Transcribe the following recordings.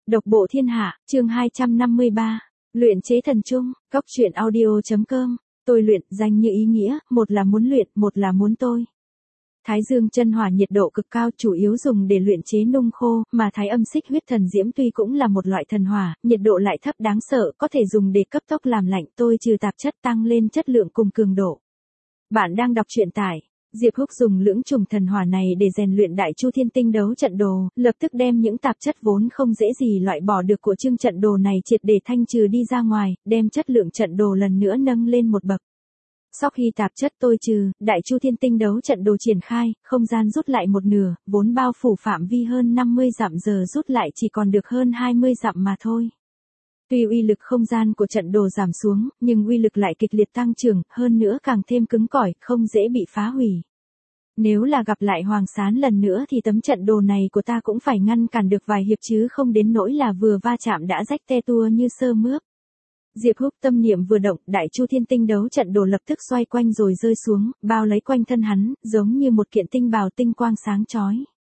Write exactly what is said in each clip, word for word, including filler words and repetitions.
Độc bộ thiên hạ, chương hai trăm năm mươi ba. Luyện chế thần trung, góc truyện audio.com. Tôi luyện, danh như ý nghĩa, một là muốn luyện, một là muốn tôi. Thái dương chân hỏa nhiệt độ cực cao chủ yếu dùng để luyện chế nung khô, mà thái âm xích huyết thần diễm tuy cũng là một loại thần hỏa, nhiệt độ lại thấp đáng sợ, có thể dùng để cấp tốc làm lạnh, tôi trừ tạp chất tăng lên chất lượng cùng cường độ. Bạn đang đọc truyện tại Diệp Húc dùng lưỡng trùng thần hỏa này để rèn luyện Đại Chu Thiên Tinh đấu trận đồ, lập tức đem những tạp chất vốn không dễ gì loại bỏ được của chương trận đồ này triệt để thanh trừ đi ra ngoài, đem chất lượng trận đồ lần nữa nâng lên một bậc. Sau khi tạp chất tôi trừ, Đại Chu Thiên Tinh đấu trận đồ triển khai, không gian rút lại một nửa, vốn bao phủ phạm vi hơn năm mươi dặm giờ rút lại chỉ còn được hơn hai mươi dặm mà thôi. Tuy uy lực không gian của trận đồ giảm xuống, nhưng uy lực lại kịch liệt tăng trưởng, hơn nữa càng thêm cứng cỏi, không dễ bị phá hủy. Nếu là gặp lại Hoàng Sán lần nữa thì tấm trận đồ này của ta cũng phải ngăn cản được vài hiệp chứ không đến nỗi là vừa va chạm đã rách te tua như sơ mướp. Diệp Húc tâm niệm vừa động, Đại Chu Thiên Tinh đấu trận đồ lập tức xoay quanh rồi rơi xuống, bao lấy quanh thân hắn, giống như một kiện tinh bào tinh quang sáng chói.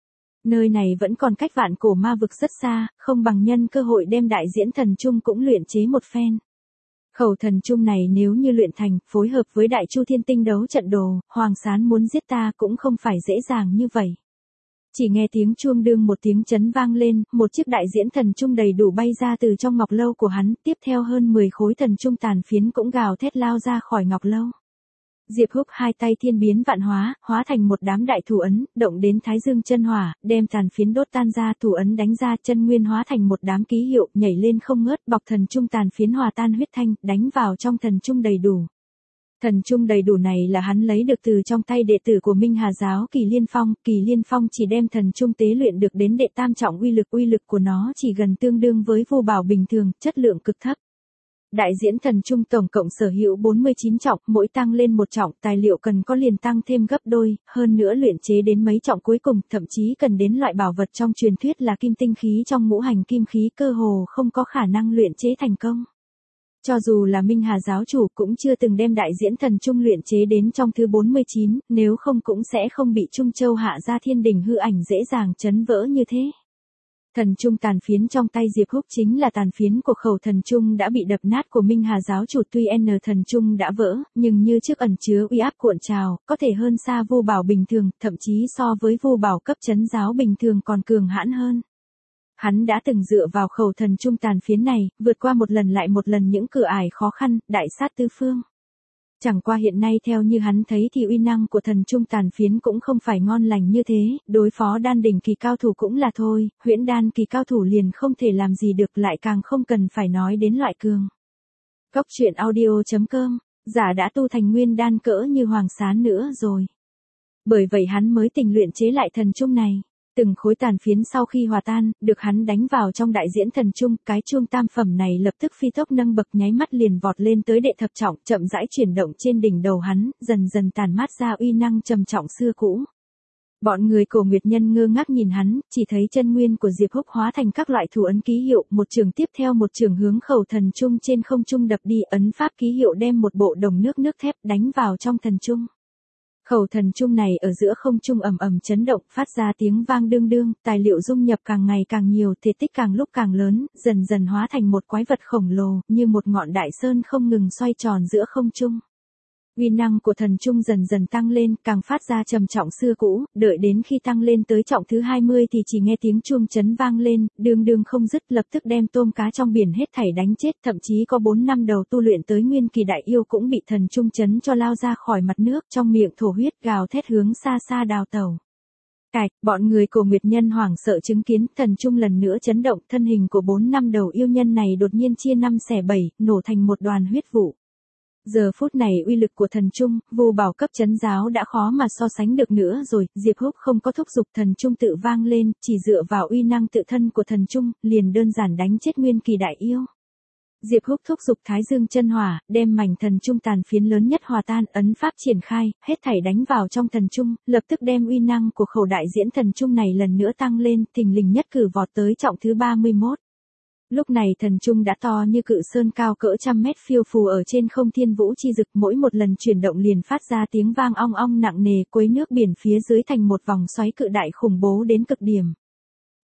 Nơi này vẫn còn cách vạn cổ ma vực rất xa, không bằng nhân cơ hội đem đại diễn thần trung cũng luyện chế một phen. Khẩu thần trung này nếu như luyện thành, phối hợp với Đại Chu Thiên Tinh đấu trận đồ, Hoàng Sán muốn giết ta cũng không phải dễ dàng như vậy. Chỉ nghe tiếng chuông đương một tiếng chấn vang lên, một chiếc đại diễn thần trung đầy đủ bay ra từ trong ngọc lâu của hắn, tiếp theo hơn mười khối thần trung tàn phiến cũng gào thét lao ra khỏi ngọc lâu. Diệp Húc hai tay thiên biến vạn hóa, hóa thành một đám đại thủ ấn, động đến thái dương chân hỏa, đem tàn phiến đốt tan ra, thủ ấn đánh ra, chân nguyên hóa thành một đám ký hiệu, nhảy lên không ngớt, bọc thần trung tàn phiến hòa tan huyết thanh, đánh vào trong thần trung đầy đủ. Thần trung đầy đủ này là hắn lấy được từ trong tay đệ tử của Minh Hà giáo Kỳ Liên Phong, Kỳ Liên Phong chỉ đem thần trung tế luyện được đến đệ tam trọng uy lực, uy lực của nó chỉ gần tương đương với vô bảo bình thường, chất lượng cực thấp. Đại diễn thần trung tổng cộng sở hữu bốn mươi chín trọng, mỗi tăng lên một trọng, tài liệu cần có liền tăng thêm gấp đôi, hơn nữa luyện chế đến mấy trọng cuối cùng, thậm chí cần đến loại bảo vật trong truyền thuyết là kim tinh khí trong ngũ hành kim khí cơ hồ không có khả năng luyện chế thành công. Cho dù là Minh Hà giáo chủ cũng chưa từng đem đại diễn thần trung luyện chế đến trong thứ bốn mươi chín, nếu không cũng sẽ không bị Trung Châu hạ ra thiên đình hư ảnh dễ dàng chấn vỡ như thế. Thần trung tàn phiến trong tay Diệp Húc chính là tàn phiến của khẩu thần trung đã bị đập nát của Minh Hà giáo chủ, tuy N thần trung đã vỡ, nhưng như trước ẩn chứa uy áp cuộn trào, có thể hơn xa vô bảo bình thường, thậm chí so với vô bảo cấp chấn giáo bình thường còn cường hãn hơn. Hắn đã từng dựa vào khẩu thần trung tàn phiến này, vượt qua một lần lại một lần những cửa ải khó khăn, đại sát tứ phương. Chẳng qua hiện nay theo như hắn thấy thì uy năng của thần trung tàn phiến cũng không phải ngon lành như thế, đối phó đan đỉnh kỳ cao thủ cũng là thôi, huyễn đan kỳ cao thủ liền không thể làm gì được, lại càng không cần phải nói đến loại cường. Góc truyện audio.com, giả đã tu thành nguyên đan cỡ như Hoàng Sán nữa rồi. Bởi vậy hắn mới tình luyện chế lại thần trung này. Từng khối tàn phiến sau khi hòa tan, được hắn đánh vào trong đại diễn thần trung, cái chuông tam phẩm này lập tức phi tốc nâng bậc, nháy mắt liền vọt lên tới đệ thập trọng, chậm rãi chuyển động trên đỉnh đầu hắn, dần dần tàn mát ra uy năng trầm trọng xưa cũ. Bọn người Cổ Nguyệt Nhân ngơ ngác nhìn hắn, chỉ thấy chân nguyên của Diệp Húc hóa thành các loại thủ ấn ký hiệu, một trường tiếp theo một trường hướng khẩu thần trung trên không trung đập đi, ấn pháp ký hiệu đem một bộ đồng nước nước thép đánh vào trong thần trung. Khẩu thần trung này ở giữa không trung ầm ầm chấn động, phát ra tiếng vang đương đương, tài liệu dung nhập càng ngày càng nhiều, thể tích càng lúc càng lớn, dần dần hóa thành một quái vật khổng lồ, như một ngọn đại sơn không ngừng xoay tròn giữa không trung. Uy năng của thần trung dần dần tăng lên, càng phát ra trầm trọng xưa cũ, đợi đến khi tăng lên tới trọng thứ hai mươi thì chỉ nghe tiếng chuông chấn vang lên, đương đương không dứt, lập tức đem tôm cá trong biển hết thảy đánh chết, thậm chí có bốn năm đầu tu luyện tới nguyên kỳ đại yêu cũng bị thần trung chấn cho lao ra khỏi mặt nước, trong miệng thổ huyết gào thét hướng xa xa đào tẩu. Cạch, bọn người Cổ Nguyệt Nhân hoảng sợ chứng kiến thần trung lần nữa chấn động, thân hình của bốn năm đầu yêu nhân này đột nhiên chia năm xẻ bảy, nổ thành một đoàn huyết vụ. Giờ phút này uy lực của thần trung, vô bảo cấp chấn giáo đã khó mà so sánh được nữa rồi, Diệp Húc không có thúc giục thần trung tự vang lên, chỉ dựa vào uy năng tự thân của thần trung, liền đơn giản đánh chết nguyên kỳ đại yêu. Diệp Húc thúc giục thái dương chân hỏa, đem mảnh thần trung tàn phiến lớn nhất hòa tan, ấn pháp triển khai, hết thảy đánh vào trong thần trung, lập tức đem uy năng của khẩu đại diễn thần trung này lần nữa tăng lên, thình lình nhất cử vọt tới trọng thứ ba mươi mốt. Lúc này thần trung đã to như cự sơn cao cỡ trăm mét phiêu phù ở trên không thiên vũ chi dực, mỗi một lần chuyển động liền phát ra tiếng vang ong ong nặng nề, quấy nước biển phía dưới thành một vòng xoáy cự đại khủng bố đến cực điểm.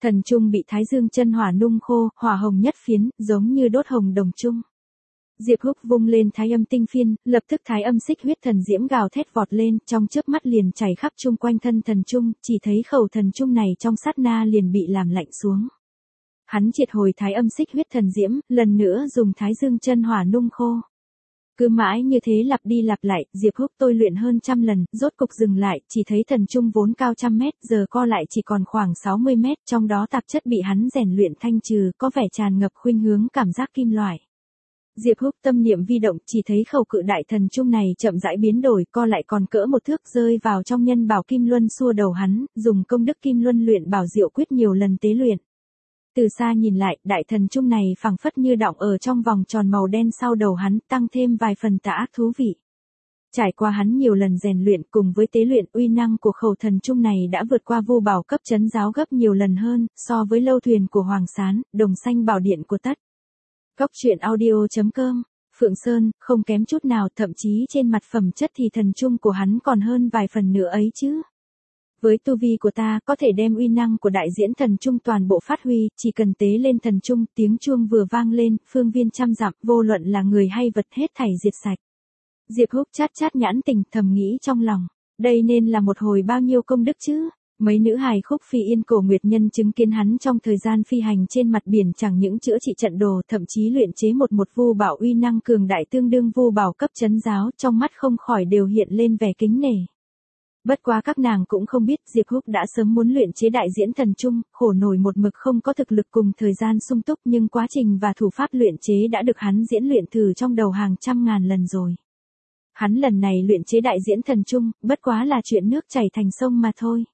Thần trung bị Thái Dương chân hỏa nung khô, hỏa hồng nhất phiến, giống như đốt hồng đồng trung. Diệp Húc vung lên Thái Âm tinh phiên, lập tức Thái Âm xích huyết thần diễm gào thét vọt lên, trong chớp mắt liền chảy khắp chung quanh thân thần trung, chỉ thấy khẩu thần trung này trong sát na liền bị làm lạnh xuống. Hắn triệt hồi Thái Âm xích huyết thần diễm, lần nữa dùng Thái Dương chân hỏa nung khô. Cứ mãi như thế lặp đi lặp lại, Diệp Húc tôi luyện hơn trăm lần, rốt cục dừng lại, chỉ thấy thần trung vốn cao trăm mét, giờ co lại chỉ còn khoảng sáu mươi mét, trong đó tạp chất bị hắn rèn luyện thanh trừ, có vẻ tràn ngập khuynh hướng cảm giác kim loại. Diệp Húc tâm niệm vi động, chỉ thấy khẩu cự đại thần trung này chậm rãi biến đổi, co lại còn cỡ một thước rơi vào trong nhân bảo kim luân xua đầu hắn, dùng công đức kim luân luyện bảo diệu quyết nhiều lần tế luyện. Từ xa nhìn lại, đại thần trung này phảng phất như đọng ở trong vòng tròn màu đen sau đầu hắn, tăng thêm vài phần tà ác thú vị. Trải qua hắn nhiều lần rèn luyện cùng với tế luyện, uy năng của khẩu thần trung này đã vượt qua vu bảo cấp trấn giáo gấp nhiều lần hơn, so với lâu thuyền của Hoàng Sán, đồng xanh bảo điện của Tất. Góc truyện audio chấm com, Phượng Sơn, không kém chút nào, thậm chí trên mặt phẩm chất thì thần trung của hắn còn hơn vài phần nữa ấy chứ. Với tu vi của ta, có thể đem uy năng của đại diễn thần trung toàn bộ phát huy, chỉ cần tế lên thần trung, tiếng chuông vừa vang lên, phương viên trăm dặm, vô luận là người hay vật hết thảy diệt sạch. Diệp Húc chát chát nhãn tình, thầm nghĩ trong lòng, đây nên là một hồi bao nhiêu công đức chứ? Mấy nữ hài Khúc Phi Yên Cổ Nguyệt Nhân chứng kiến hắn trong thời gian phi hành trên mặt biển chẳng những chữa trị trận đồ, thậm chí luyện chế một một vu bảo uy năng cường đại tương đương vu bảo cấp trấn giáo, trong mắt không khỏi đều hiện lên vẻ kính nể. Bất quá các nàng cũng không biết Diệp Húc đã sớm muốn luyện chế đại diễn thần trung, khổ nổi một mực không có thực lực cùng thời gian sung túc, nhưng quá trình và thủ pháp luyện chế đã được hắn diễn luyện thử trong đầu hàng trăm ngàn lần rồi. Hắn lần này luyện chế đại diễn thần trung, bất quá là chuyện nước chảy thành sông mà thôi.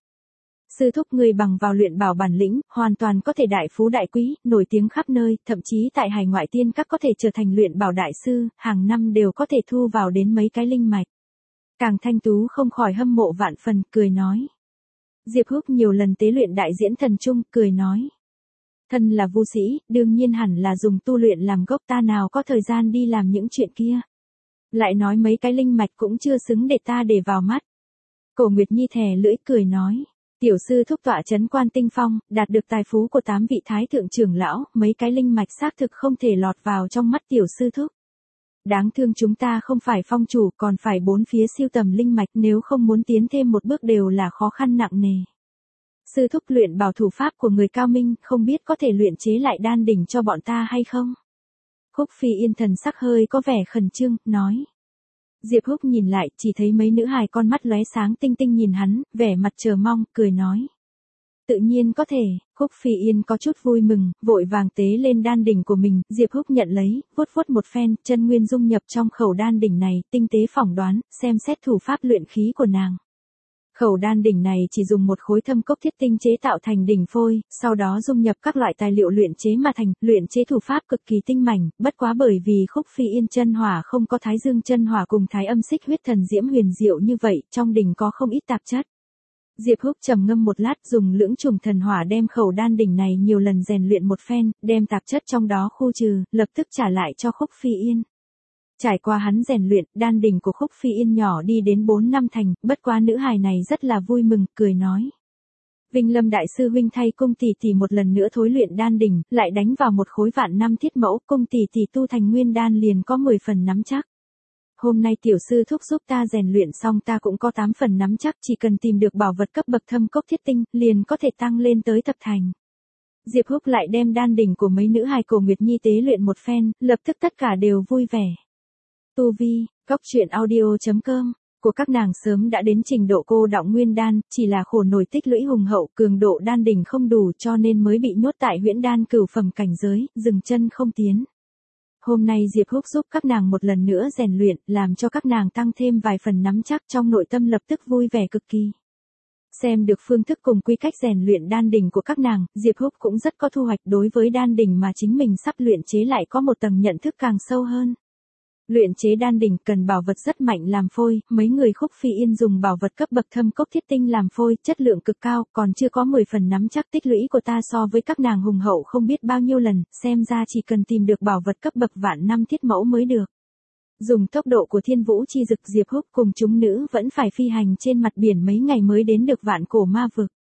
Sư thúc người bằng vào luyện bảo bản lĩnh, hoàn toàn có thể đại phú đại quý, nổi tiếng khắp nơi, thậm chí tại hải ngoại tiên các có thể trở thành luyện bảo đại sư, hàng năm đều có thể thu vào đến mấy cái linh mạch. Càng Thanh Tú không khỏi hâm mộ vạn phần, cười nói. Diệp Húc nhiều lần tế luyện đại diễn thần trung, cười nói. Thân là vu sĩ, đương nhiên hẳn là dùng tu luyện làm gốc, ta nào có thời gian đi làm những chuyện kia. Lại nói mấy cái linh mạch cũng chưa xứng để ta để vào mắt. Cổ Nguyệt Nhi thè lưỡi cười nói. Tiểu sư thúc tọa trấn Quan Tinh Phong, đạt được tài phú của tám vị thái thượng trưởng lão, mấy cái linh mạch xác thực không thể lọt vào trong mắt tiểu sư thúc. Đáng thương chúng ta không phải phong chủ, còn phải bốn phía siêu tầm linh mạch, nếu không muốn tiến thêm một bước đều là khó khăn nặng nề. Sư thúc luyện bảo thủ pháp của người cao minh, không biết có thể luyện chế lại đan đỉnh cho bọn ta hay không? Khúc Phi Yên thần sắc hơi có vẻ khẩn trương, nói. Diệp Húc nhìn lại, chỉ thấy mấy nữ hài con mắt lóe sáng tinh tinh nhìn hắn, vẻ mặt chờ mong, cười nói. Tự nhiên có thể, Khúc Phi Yên có chút vui mừng, vội vàng tế lên đan đỉnh của mình, Diệp Húc nhận lấy, vuốt vuốt một phen, chân nguyên dung nhập trong khẩu đan đỉnh này, tinh tế phỏng đoán, xem xét thủ pháp luyện khí của nàng. Khẩu đan đỉnh này chỉ dùng một khối thâm cốc thiết tinh chế tạo thành đỉnh phôi, sau đó dung nhập các loại tài liệu luyện chế mà thành, luyện chế thủ pháp cực kỳ tinh mảnh, bất quá bởi vì Khúc Phi Yên chân hỏa không có Thái Dương chân hỏa cùng Thái Âm xích huyết thần diễm huyền diệu như vậy, trong đỉnh có không ít tạp chất. Diệp Húc trầm ngâm một lát, dùng lưỡng trùng thần hỏa đem khẩu đan đỉnh này nhiều lần rèn luyện một phen, đem tạp chất trong đó khu trừ, lập tức trả lại cho Khúc Phi Yên. Trải qua hắn rèn luyện, đan đỉnh của Khúc Phi Yên nhỏ đi đến bốn năm thành, bất quá nữ hài này rất là vui mừng, cười nói. Vinh Lâm đại sư huynh thay cung tỷ tỷ một lần nữa thối luyện đan đỉnh, lại đánh vào một khối vạn năm thiết mẫu, cung tỷ tỷ tu thành nguyên đan liền có mười phần nắm chắc. Hôm nay tiểu sư thúc giúp ta rèn luyện xong ta cũng có tám phần nắm chắc, chỉ cần tìm được bảo vật cấp bậc thâm cốc thiết tinh, liền có thể tăng lên tới thập thành. Diệp Húc lại đem đan đỉnh của mấy nữ hài Cổ Nguyệt Nhi tế luyện một phen, lập tức tất cả đều vui vẻ. Tu vi, góc truyện audio chấm com, của các nàng sớm đã đến trình độ cô đọng nguyên đan, chỉ là khổ nổi tích lũy hùng hậu, cường độ đan đỉnh không đủ cho nên mới bị nhốt tại huyễn đan cửu phẩm cảnh giới, dừng chân không tiến. Hôm nay Diệp Húc giúp các nàng một lần nữa rèn luyện, làm cho các nàng tăng thêm vài phần nắm chắc, trong nội tâm lập tức vui vẻ cực kỳ. Xem được phương thức cùng quy cách rèn luyện đan đỉnh của các nàng, Diệp Húc cũng rất có thu hoạch, đối với đan đỉnh mà chính mình sắp luyện chế lại có một tầng nhận thức càng sâu hơn. Luyện chế đan đỉnh cần bảo vật rất mạnh làm phôi, mấy người Khúc Phi Yên dùng bảo vật cấp bậc thâm cốc thiết tinh làm phôi, chất lượng cực cao, còn chưa có mười phần nắm chắc, tích lũy của ta so với các nàng hùng hậu không biết bao nhiêu lần, xem ra chỉ cần tìm được bảo vật cấp bậc vạn năm thiết mẫu mới được. Dùng tốc độ của Thiên Vũ chi dực, Diệp Húc cùng chúng nữ vẫn phải phi hành trên mặt biển mấy ngày mới đến được Vạn Cổ Ma vực.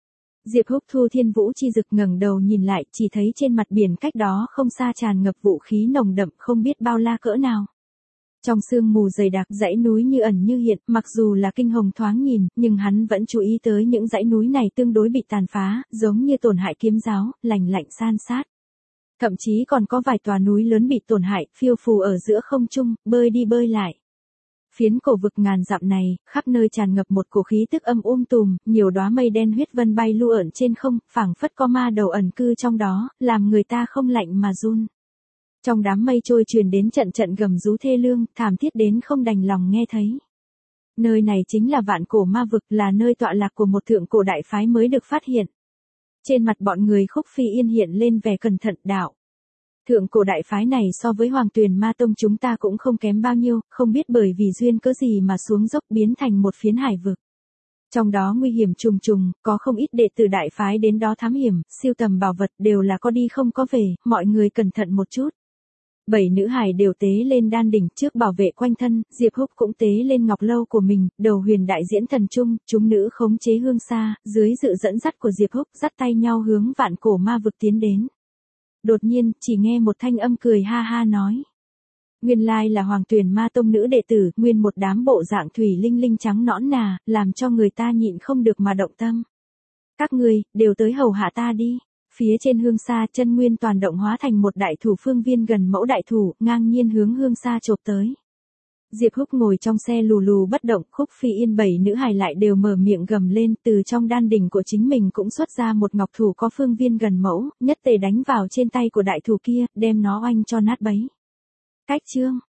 Diệp Húc Thu Thiên Vũ chi dực ngẩng đầu nhìn lại, chỉ thấy trên mặt biển cách đó không xa tràn ngập vũ khí nồng đậm không biết bao la cỡ nào. Trong sương mù dày đặc, dãy núi như ẩn như hiện, mặc dù là kinh hồng thoáng nhìn, nhưng hắn vẫn chú ý tới những dãy núi này tương đối bị tàn phá, giống như tổn hại kiếm giáo, lành lạnh san sát. Thậm chí còn có vài tòa núi lớn bị tổn hại, phiêu phù ở giữa không trung, bơi đi bơi lại. Phiến cổ vực ngàn dặm này, khắp nơi tràn ngập một cổ khí tức âm um tùm, nhiều đóa mây đen huyết vân bay lu ẩn trên không, phảng phất có ma đầu ẩn cư trong đó, làm người ta không lạnh mà run. Trong đám mây trôi truyền đến trận trận gầm rú thê lương, thảm thiết đến không đành lòng nghe thấy. Nơi này chính là vạn cổ ma vực, là nơi tọa lạc của một thượng cổ đại phái mới được phát hiện. Trên mặt bọn người Khúc Phi Yên hiện lên vẻ cẩn thận đạo. Thượng cổ đại phái này so với Hoàng Tuyền Ma Tông chúng ta cũng không kém bao nhiêu, không biết bởi vì duyên cớ gì mà xuống dốc biến thành một phiến hải vực. Trong đó nguy hiểm trùng trùng, có không ít đệ tử đại phái đến đó thám hiểm, siêu tầm bảo vật đều là có đi không có về, mọi người cẩn thận một chút. Bảy nữ hài đều tế lên đan đỉnh trước bảo vệ quanh thân, Diệp Húc cũng tế lên ngọc lâu của mình, đầu huyền đại diễn thần trung, chúng nữ khống chế hương xa, dưới sự dẫn dắt của Diệp Húc dắt tay nhau hướng vạn cổ ma vực tiến đến. Đột nhiên, chỉ nghe một thanh âm cười ha ha nói. Nguyên lai là Hoàng Tuyền Ma Tông nữ đệ tử, nguyên một đám bộ dạng thủy linh linh trắng nõn nà, làm cho người ta nhịn không được mà động tâm. Các người, đều tới hầu hạ ta đi. Phía trên hương xa, chân nguyên toàn động hóa thành một đại thủ phương viên gần mẫu đại thủ, ngang nhiên hướng hương xa chộp tới. Diệp Húc ngồi trong xe lù lù bất động, Khúc Phi Yên bảy nữ hài lại đều mở miệng gầm lên, từ trong đan đỉnh của chính mình cũng xuất ra một ngọc thủ có phương viên gần mẫu, nhất tề đánh vào trên tay của đại thủ kia, đem nó oanh cho nát bấy. Cách chương